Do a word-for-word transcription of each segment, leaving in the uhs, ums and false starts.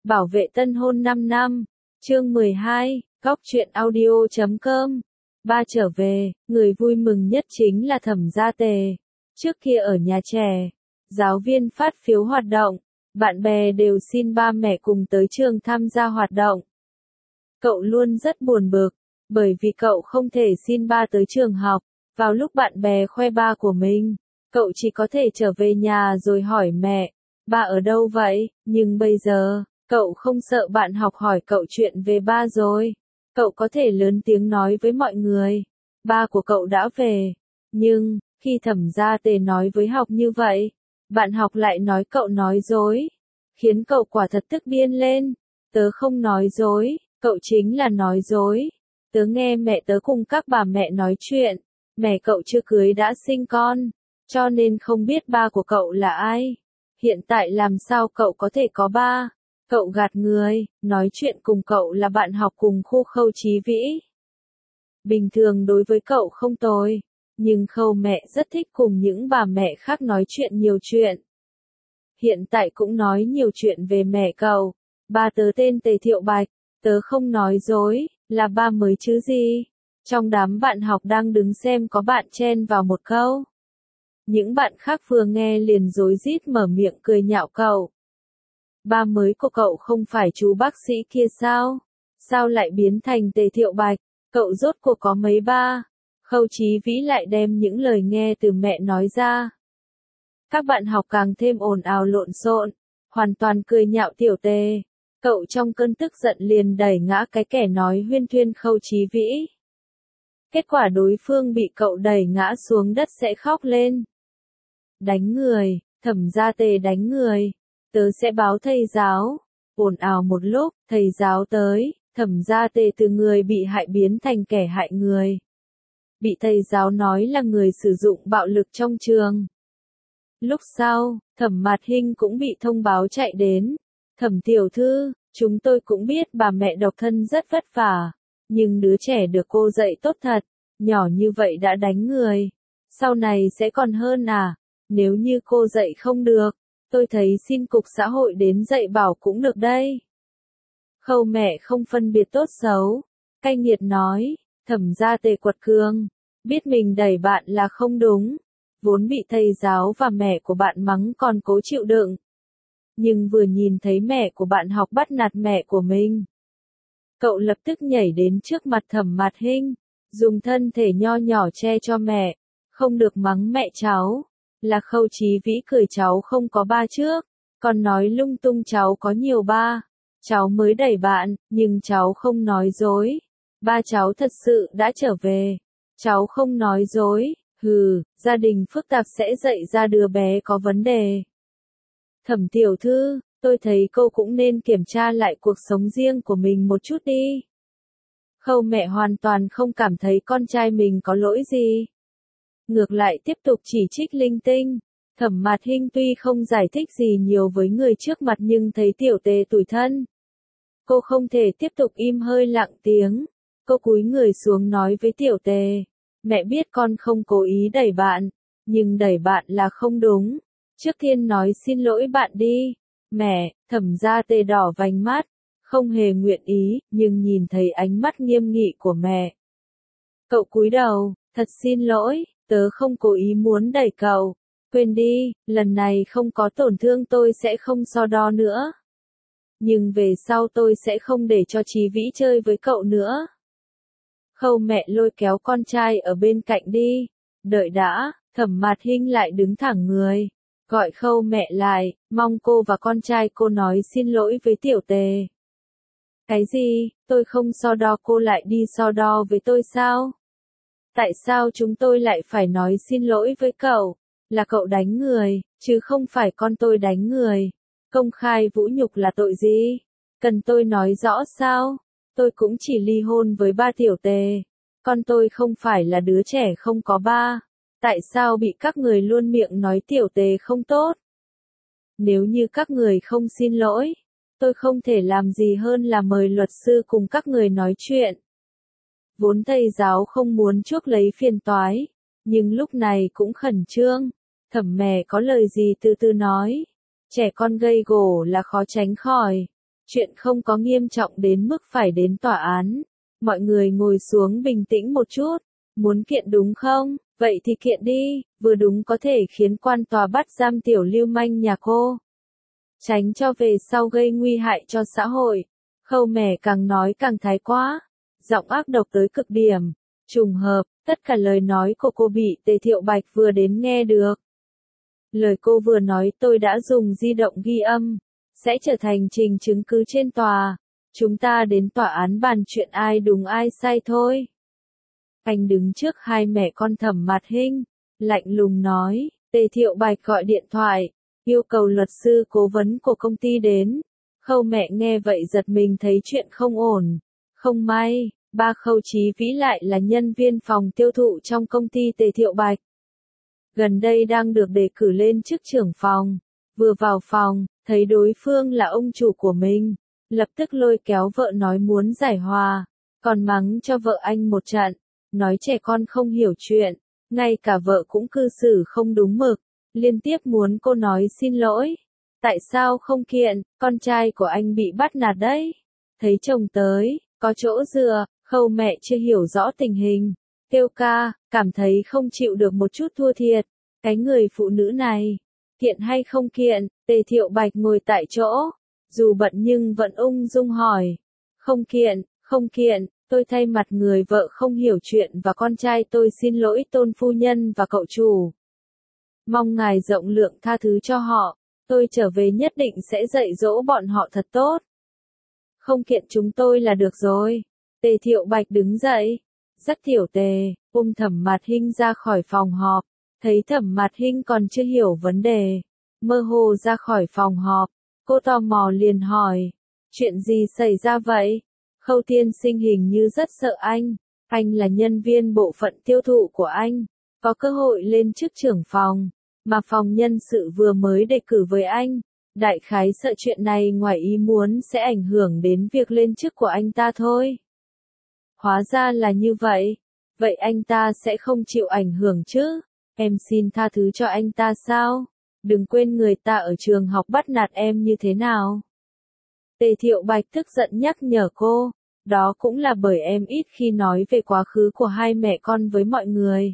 Bảo vệ tân hôn năm năm. Chương mười hai, góc truyện audio chấm com. Ba trở về, người vui mừng nhất chính là Thẩm Gia Tề. Trước kia ở nhà trẻ, giáo viên phát phiếu hoạt động, bạn bè đều xin ba mẹ cùng tới trường tham gia hoạt động. Cậu luôn rất buồn bực, bởi vì cậu không thể xin ba tới trường học. Vào lúc bạn bè khoe ba của mình, cậu chỉ có thể trở về nhà rồi hỏi mẹ, ba ở đâu vậy? Nhưng bây giờ, cậu không sợ bạn học hỏi cậu chuyện về ba rồi. Cậu có thể lớn tiếng nói với mọi người, ba của cậu đã về. Nhưng, khi Thẩm Gia Tề nói với học như vậy, bạn học lại nói cậu nói dối, khiến cậu quả thật tức điên lên. Tớ không nói dối, cậu chính là nói dối. Tớ nghe mẹ tớ cùng các bà mẹ nói chuyện, mẹ cậu chưa cưới đã sinh con, cho nên không biết ba của cậu là ai. Hiện tại làm sao cậu có thể có ba? Cậu gạt người, nói chuyện cùng cậu là bạn học cùng khu Khâu Chí Vĩ. Bình thường đối với cậu không tồi, nhưng Khâu mẹ rất thích cùng những bà mẹ khác nói chuyện nhiều chuyện. Hiện tại cũng nói nhiều chuyện về mẹ cậu. Ba tớ tên Tề Thiệu Bạch, tớ không nói dối, là ba mới chứ gì. Trong đám bạn học đang đứng xem có bạn chen vào một câu. Những bạn khác vừa nghe liền rối rít mở miệng cười nhạo cậu. Ba mới của cậu không phải chú bác sĩ kia sao? Sao lại biến thành Tề Thiệu Bạch? Cậu rốt cuộc có mấy ba? Khâu Chí Vĩ lại đem những lời nghe từ mẹ nói ra. Các bạn học càng thêm ồn ào lộn xộn, hoàn toàn cười nhạo Tiểu Tề. Cậu trong cơn tức giận liền đẩy ngã cái kẻ nói huyên thuyên Khâu Chí Vĩ. Kết quả đối phương bị cậu đẩy ngã xuống đất sẽ khóc lên. Đánh người, Thẩm Gia Tề đánh người. Tớ sẽ báo thầy giáo. Ồn ào một lúc, thầy giáo tới, Thẩm Gia Tề từ người bị hại biến thành kẻ hại người. Bị thầy giáo nói là người sử dụng bạo lực trong trường. Lúc sau, Thẩm Mạt Hinh cũng bị thông báo chạy đến. Thẩm tiểu thư, chúng tôi cũng biết bà mẹ độc thân rất vất vả, nhưng đứa trẻ được cô dạy tốt thật, nhỏ như vậy đã đánh người. Sau này sẽ còn hơn à? Nếu như cô dạy không được, tôi thấy xin cục xã hội đến dạy bảo cũng được đây. Khâu mẹ không phân biệt tốt xấu, cay nghiệt nói. Thẩm Gia Tề quật cường, biết mình đẩy bạn là không đúng, vốn bị thầy giáo và mẹ của bạn mắng còn cố chịu đựng. Nhưng vừa nhìn thấy mẹ của bạn học bắt nạt mẹ của mình, cậu lập tức nhảy đến trước mặt Thẩm Mạt Hinh, dùng thân thể nho nhỏ che cho mẹ, không được mắng mẹ cháu. Là Khâu Chí Vĩ cười cháu không có ba trước, còn nói lung tung cháu có nhiều ba. Cháu mới đẩy bạn, nhưng cháu không nói dối. Ba cháu thật sự đã trở về. Cháu không nói dối, hừ, gia đình phức tạp sẽ dạy ra đứa bé có vấn đề. Thẩm tiểu thư, tôi thấy cô cũng nên kiểm tra lại cuộc sống riêng của mình một chút đi. Khâu mẹ hoàn toàn không cảm thấy con trai mình có lỗi gì. Ngược lại tiếp tục chỉ trích linh tinh. Thẩm Mạt Hinh tuy không giải thích gì nhiều với người trước mặt nhưng thấy Tiểu Tề tủi thân. Cô không thể tiếp tục im hơi lặng tiếng. Cô cúi người xuống nói với Tiểu Tề. Mẹ biết con không cố ý đẩy bạn, nhưng đẩy bạn là không đúng. Trước tiên nói xin lỗi bạn đi. Mẹ, Thẩm Gia Tề đỏ vành mắt, không hề nguyện ý, nhưng nhìn thấy ánh mắt nghiêm nghị của mẹ. Cậu cúi đầu, thật xin lỗi. Tớ không cố ý muốn đẩy cậu. Quên đi, lần này không có tổn thương tôi sẽ không so đo nữa. Nhưng về sau tôi sẽ không để cho Chí Vĩ chơi với cậu nữa. Khâu mẹ lôi kéo con trai ở bên cạnh đi. Đợi đã, Thẩm Mạt Hinh lại đứng thẳng người. Gọi Khâu mẹ lại, mong cô và con trai cô nói xin lỗi với Tiểu Tề. Cái gì, tôi không so đo cô lại đi so đo với tôi sao? Tại sao chúng tôi lại phải nói xin lỗi với cậu? Là cậu đánh người, chứ không phải con tôi đánh người. Công khai vũ nhục là tội gì? Cần tôi nói rõ sao? Tôi cũng chỉ ly hôn với ba Tiểu Tề. Con tôi không phải là đứa trẻ không có ba. Tại sao bị các người luôn miệng nói Tiểu Tề không tốt? Nếu như các người không xin lỗi, tôi không thể làm gì hơn là mời luật sư cùng các người nói chuyện. Vốn thầy giáo không muốn chuốc lấy phiền toái, nhưng lúc này cũng khẩn trương. Thẩm mẹ có lời gì từ từ nói. Trẻ con gây gổ là khó tránh khỏi. Chuyện không có nghiêm trọng đến mức phải đến tòa án. Mọi người ngồi xuống bình tĩnh một chút. Muốn kiện đúng không? Vậy thì kiện đi, vừa đúng có thể khiến quan tòa bắt giam tiểu lưu manh nhà cô. Tránh cho về sau gây nguy hại cho xã hội. Khâu Mẻ càng nói càng thái quá. Giọng ác độc tới cực điểm. Trùng hợp, tất cả lời nói của cô bị Tề Thiệu Bạch vừa đến nghe được. Lời cô vừa nói tôi đã dùng di động ghi âm. Sẽ trở thành trình chứng cứ trên tòa. Chúng ta đến tòa án bàn chuyện ai đúng ai sai thôi. Anh đứng trước hai mẹ con Thẩm Mạt Hinh, lạnh lùng nói, Tề Thiệu Bạch gọi điện thoại, yêu cầu luật sư cố vấn của công ty đến. Khâu Mẹ nghe vậy giật mình thấy chuyện không ổn. Không may, ba Khâu Chí Vĩ lại là nhân viên phòng tiêu thụ trong công ty Tề Thiệu Bạch. Gần đây đang được đề cử lên chức trưởng phòng. Vừa vào phòng, thấy đối phương là ông chủ của mình. Lập tức lôi kéo vợ nói muốn giải hòa. Còn mắng cho vợ anh một trận. Nói trẻ con không hiểu chuyện. Ngay cả vợ cũng cư xử không đúng mực. Liên tiếp muốn cô nói xin lỗi. Tại sao không kiện, con trai của anh bị bắt nạt đấy. Thấy chồng tới, có chỗ dựa, Khâu Mẹ chưa hiểu rõ tình hình. Kêu ca, cảm thấy không chịu được một chút thua thiệt. Cái người phụ nữ này, kiện hay không kiện, Tề Thiệu Bạch ngồi tại chỗ. Dù bận nhưng vẫn ung dung hỏi. Không kiện, không kiện, tôi thay mặt người vợ không hiểu chuyện và con trai tôi xin lỗi Tôn phu nhân và cậu chủ. Mong ngài rộng lượng tha thứ cho họ. Tôi trở về nhất định sẽ dạy dỗ bọn họ thật tốt. Không kiện chúng tôi là được rồi. Tề Thiệu Bạch đứng dậy. Dắt Tiểu Tề, ôm Thẩm Mạt Hinh ra khỏi phòng họp. Thấy Thẩm Mạt Hinh còn chưa hiểu vấn đề. Mơ hồ ra khỏi phòng họp. Cô tò mò liền hỏi. Chuyện gì xảy ra vậy? Khâu tiên sinh hình như rất sợ anh. Anh là nhân viên bộ phận tiêu thụ của anh. Có cơ hội lên chức trưởng phòng. Mà phòng nhân sự vừa mới đề cử với anh. Đại khái sợ chuyện này ngoài ý muốn sẽ ảnh hưởng đến việc lên chức của anh ta thôi. Hóa ra là như vậy. Vậy anh ta sẽ không chịu ảnh hưởng chứ? Em xin tha thứ cho anh ta sao? Đừng quên người ta ở trường học bắt nạt em như thế nào. Tề Thiệu Bạch tức giận nhắc nhở cô. Đó cũng là bởi em ít khi nói về quá khứ của hai mẹ con với mọi người.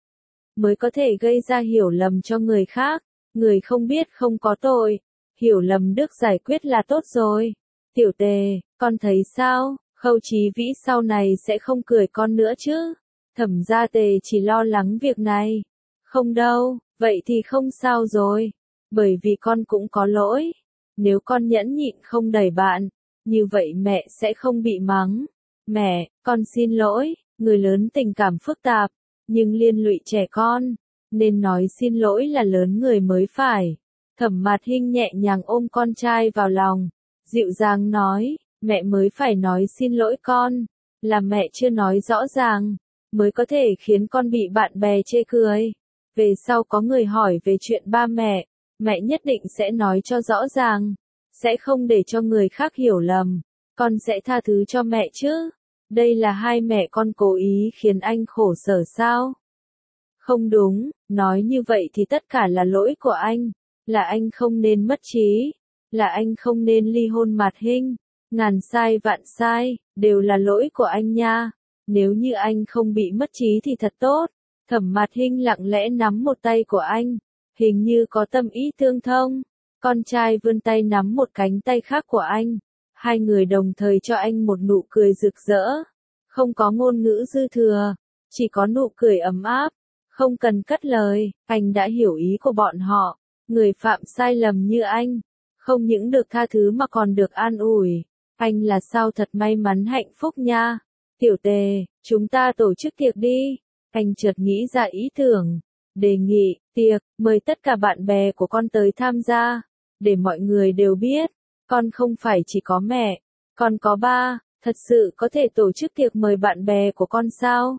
Mới có thể gây ra hiểu lầm cho người khác. Người không biết không có tội. Hiểu lầm được giải quyết là tốt rồi. Tiểu Tề, con thấy sao? Khâu Chí Vĩ sau này sẽ không cười con nữa chứ? Thẩm gia Tề chỉ lo lắng việc này. Không đâu, vậy thì không sao rồi. Bởi vì con cũng có lỗi. Nếu con nhẫn nhịn không đẩy bạn, như vậy mẹ sẽ không bị mắng. Mẹ, con xin lỗi, người lớn tình cảm phức tạp, nhưng liên lụy trẻ con, nên nói xin lỗi là lớn người mới phải. Thẩm Mạt Hinh nhẹ nhàng ôm con trai vào lòng, dịu dàng nói, mẹ mới phải nói xin lỗi con, là mẹ chưa nói rõ ràng, mới có thể khiến con bị bạn bè chê cười. Về sau có người hỏi về chuyện ba mẹ, mẹ nhất định sẽ nói cho rõ ràng, sẽ không để cho người khác hiểu lầm, con sẽ tha thứ cho mẹ chứ. Đây là hai mẹ con cố ý khiến anh khổ sở sao? Không đúng, nói như vậy thì tất cả là lỗi của anh, là anh không nên mất trí, là anh không nên ly hôn Mạt Hinh, ngàn sai vạn sai, đều là lỗi của anh nha. Nếu như anh không bị mất trí thì thật tốt. Thẩm Mạt Hinh lặng lẽ nắm một tay của anh, hình như có tâm ý tương thông. Con trai vươn tay nắm một cánh tay khác của anh. Hai người đồng thời cho anh một nụ cười rực rỡ. Không có ngôn ngữ dư thừa, chỉ có nụ cười ấm áp. Không cần cất lời, anh đã hiểu ý của bọn họ. Người phạm sai lầm như anh, không những được tha thứ mà còn được an ủi. Anh là sao thật may mắn hạnh phúc nha. Tiểu Tề, chúng ta tổ chức tiệc đi. Anh chợt nghĩ ra ý tưởng, đề nghị, tiệc, mời tất cả bạn bè của con tới tham gia, để mọi người đều biết, con không phải chỉ có mẹ, con có ba, thật sự có thể tổ chức tiệc mời bạn bè của con sao?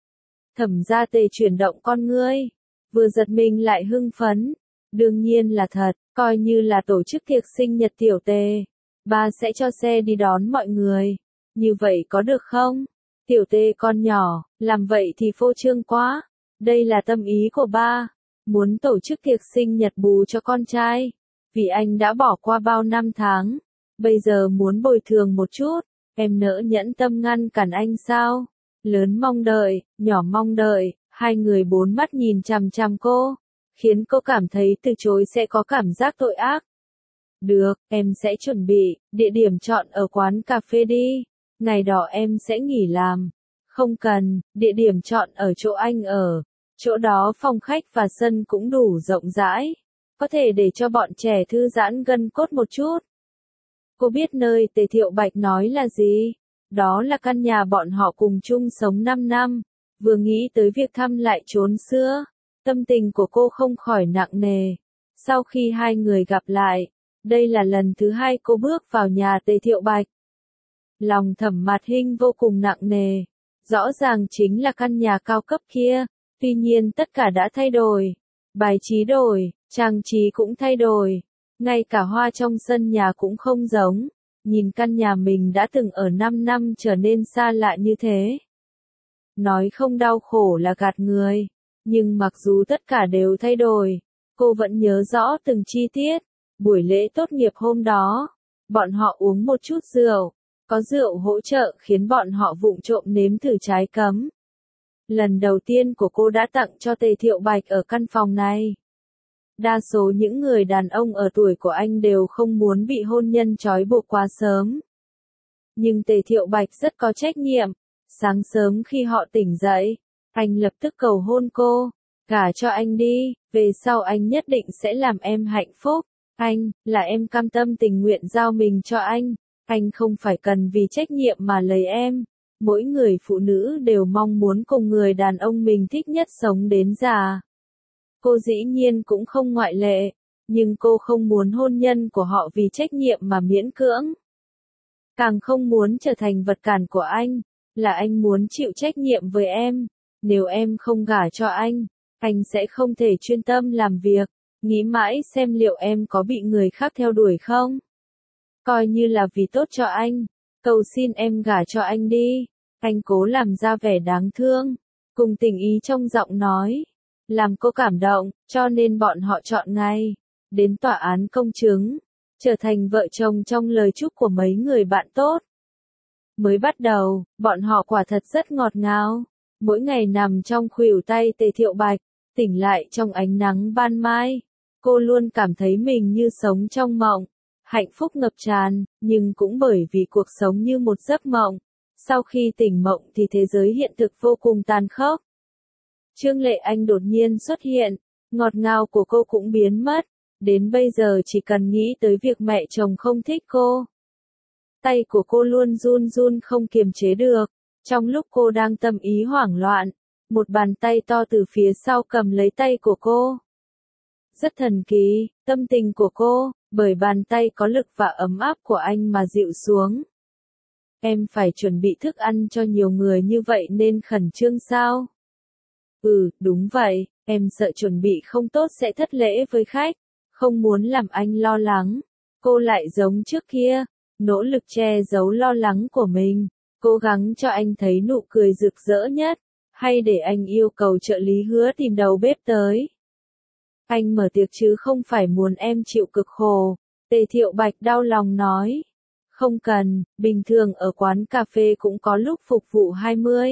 Thẩm gia Tề chuyển động con ngươi, vừa giật mình lại hưng phấn, đương nhiên là thật, coi như là tổ chức tiệc sinh nhật Tiểu Tề, ba sẽ cho xe đi đón mọi người, như vậy có được không? Tiểu Tề con nhỏ, làm vậy thì phô trương quá. Đây là tâm ý của ba, muốn tổ chức tiệc sinh nhật bù cho con trai, vì anh đã bỏ qua bao năm tháng, Bây giờ muốn bồi thường một chút, em nỡ nhẫn tâm ngăn cản anh sao? Lớn mong đợi, nhỏ mong đợi, hai người bốn mắt nhìn chằm chằm cô, khiến cô cảm thấy từ chối sẽ có cảm giác tội ác. Được, em sẽ chuẩn bị, địa điểm chọn ở quán cà phê đi, ngày đó em sẽ nghỉ làm. Không cần, địa điểm chọn ở chỗ anh ở, chỗ đó phòng khách và sân cũng đủ rộng rãi, có thể để cho bọn trẻ thư giãn gân cốt một chút. Cô biết nơi Tề Thiệu Bạch nói là gì? Đó là căn nhà bọn họ cùng chung sống năm năm, vừa nghĩ tới việc thăm lại chốn xưa, tâm tình của cô không khỏi nặng nề. Sau khi hai người gặp lại, đây là lần thứ hai cô bước vào nhà Tề Thiệu Bạch. Lòng Thẩm Mạt Hinh vô cùng nặng nề, rõ ràng chính là căn nhà cao cấp kia, tuy nhiên tất cả đã thay đổi, bài trí đổi, trang trí cũng thay đổi, ngay cả hoa trong sân nhà cũng không giống, nhìn căn nhà mình đã từng ở năm năm trở nên xa lạ như thế. Nói không đau khổ là gạt người, nhưng mặc dù tất cả đều thay đổi, cô vẫn nhớ rõ từng chi tiết. Buổi lễ tốt nghiệp hôm đó, bọn họ uống một chút rượu, có rượu hỗ trợ khiến bọn họ vụng trộm nếm thử trái cấm. Lần đầu tiên của cô đã tặng cho Tề Thiệu Bạch ở căn phòng này. Đa số những người đàn ông ở tuổi của anh đều không muốn bị hôn nhân trói buộc quá sớm. Nhưng Tề Thiệu Bạch rất có trách nhiệm. Sáng sớm khi họ tỉnh dậy, anh lập tức cầu hôn cô, gả cho anh đi, về sau anh nhất định sẽ làm em hạnh phúc. Anh, là em cam tâm tình nguyện giao mình cho anh, anh không phải cần vì trách nhiệm mà lấy em. Mỗi người phụ nữ đều mong muốn cùng người đàn ông mình thích nhất sống đến già. Cô dĩ nhiên cũng không ngoại lệ, nhưng cô không muốn hôn nhân của họ vì trách nhiệm mà miễn cưỡng. Càng không muốn trở thành vật cản của anh, là anh muốn chịu trách nhiệm với em. Nếu em không gả cho anh, anh sẽ không thể chuyên tâm làm việc, nghĩ mãi xem liệu em có bị người khác theo đuổi không. Coi như là vì tốt cho anh, cầu xin em gả cho anh đi. Anh cố làm ra vẻ đáng thương, cùng tình ý trong giọng nói, làm cô cảm động, cho nên bọn họ chọn ngay, đến tòa án công chứng, trở thành vợ chồng trong lời chúc của mấy người bạn tốt. Mới bắt đầu, bọn họ quả thật rất ngọt ngào, mỗi ngày nằm trong khuỷu tay Tề Thiệu Bạch, tỉnh lại trong ánh nắng ban mai, cô luôn cảm thấy mình như sống trong mộng, hạnh phúc ngập tràn, nhưng cũng bởi vì cuộc sống như một giấc mộng. Sau khi tỉnh mộng thì thế giới hiện thực vô cùng tàn khốc. Trương Lệ Anh đột nhiên xuất hiện, ngọt ngào của cô cũng biến mất, đến bây giờ chỉ cần nghĩ tới việc mẹ chồng không thích cô. Tay của cô luôn run run không kiềm chế được, trong lúc cô đang tâm ý hoảng loạn, một bàn tay to từ phía sau cầm lấy tay của cô. Rất thần kỳ, tâm tình của cô, bởi bàn tay có lực và ấm áp của anh mà dịu xuống. Em phải chuẩn bị thức ăn cho nhiều người như vậy nên khẩn trương sao? Ừ, đúng vậy, em sợ chuẩn bị không tốt sẽ thất lễ với khách, không muốn làm anh lo lắng. Cô lại giống trước kia, nỗ lực che giấu lo lắng của mình, cố gắng cho anh thấy nụ cười rực rỡ nhất, hay để anh yêu cầu trợ lý hứa tìm đầu bếp tới. Anh mở tiệc chứ không phải muốn em chịu cực khổ, Tề Thiệu Bạch đau lòng nói. Không cần, bình thường ở quán cà phê cũng có lúc phục vụ hai mươi,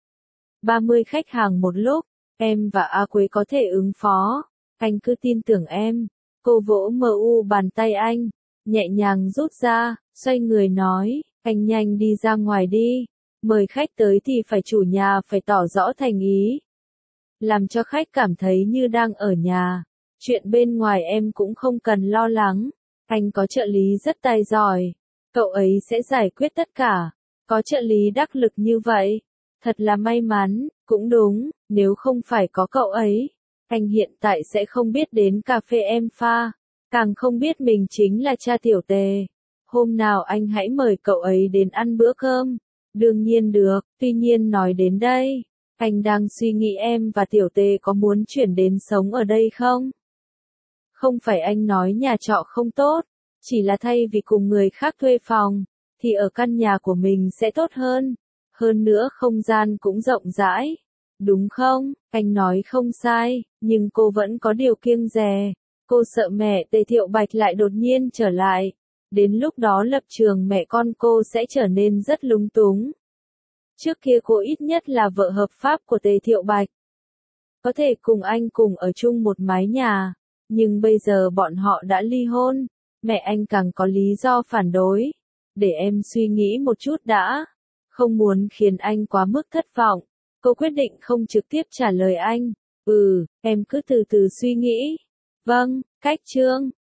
ba mươi khách hàng một lúc, em và A Quế có thể ứng phó, anh cứ tin tưởng em. Cô vỗ mờ u bàn tay anh, nhẹ nhàng rút ra, xoay người nói, anh nhanh đi ra ngoài đi, mời khách tới thì phải chủ nhà phải tỏ rõ thành ý. Làm cho khách cảm thấy như đang ở nhà, chuyện bên ngoài em cũng không cần lo lắng, anh có trợ lý rất tài giỏi. Cậu ấy sẽ giải quyết tất cả, có trợ lý đắc lực như vậy, thật là may mắn, cũng đúng, nếu không phải có cậu ấy, anh hiện tại sẽ không biết đến cà phê em pha, càng không biết mình chính là cha Tiểu Tề. Hôm nào anh hãy mời cậu ấy đến ăn bữa cơm, đương nhiên được, tuy nhiên nói đến đây, anh đang suy nghĩ em và Tiểu Tề có muốn chuyển đến sống ở đây không? Không phải anh nói nhà trọ không tốt. Chỉ là thay vì cùng người khác thuê phòng, thì ở căn nhà của mình sẽ tốt hơn. Hơn nữa không gian cũng rộng rãi. Đúng không? Anh nói không sai, nhưng cô vẫn có điều kiêng dè. Cô sợ mẹ Tề Thiệu Bạch lại đột nhiên trở lại. Đến lúc đó lập trường mẹ con cô sẽ trở nên rất lúng túng. Trước kia cô ít nhất là vợ hợp pháp của Tề Thiệu Bạch. Có thể cùng anh cùng ở chung một mái nhà, nhưng bây giờ bọn họ đã ly hôn, mẹ anh càng có lý do phản đối. Để em suy nghĩ một chút đã. Không muốn khiến anh quá mức thất vọng, cô quyết định không trực tiếp trả lời anh. Ừ, em cứ từ từ suy nghĩ. Vâng, cách chương.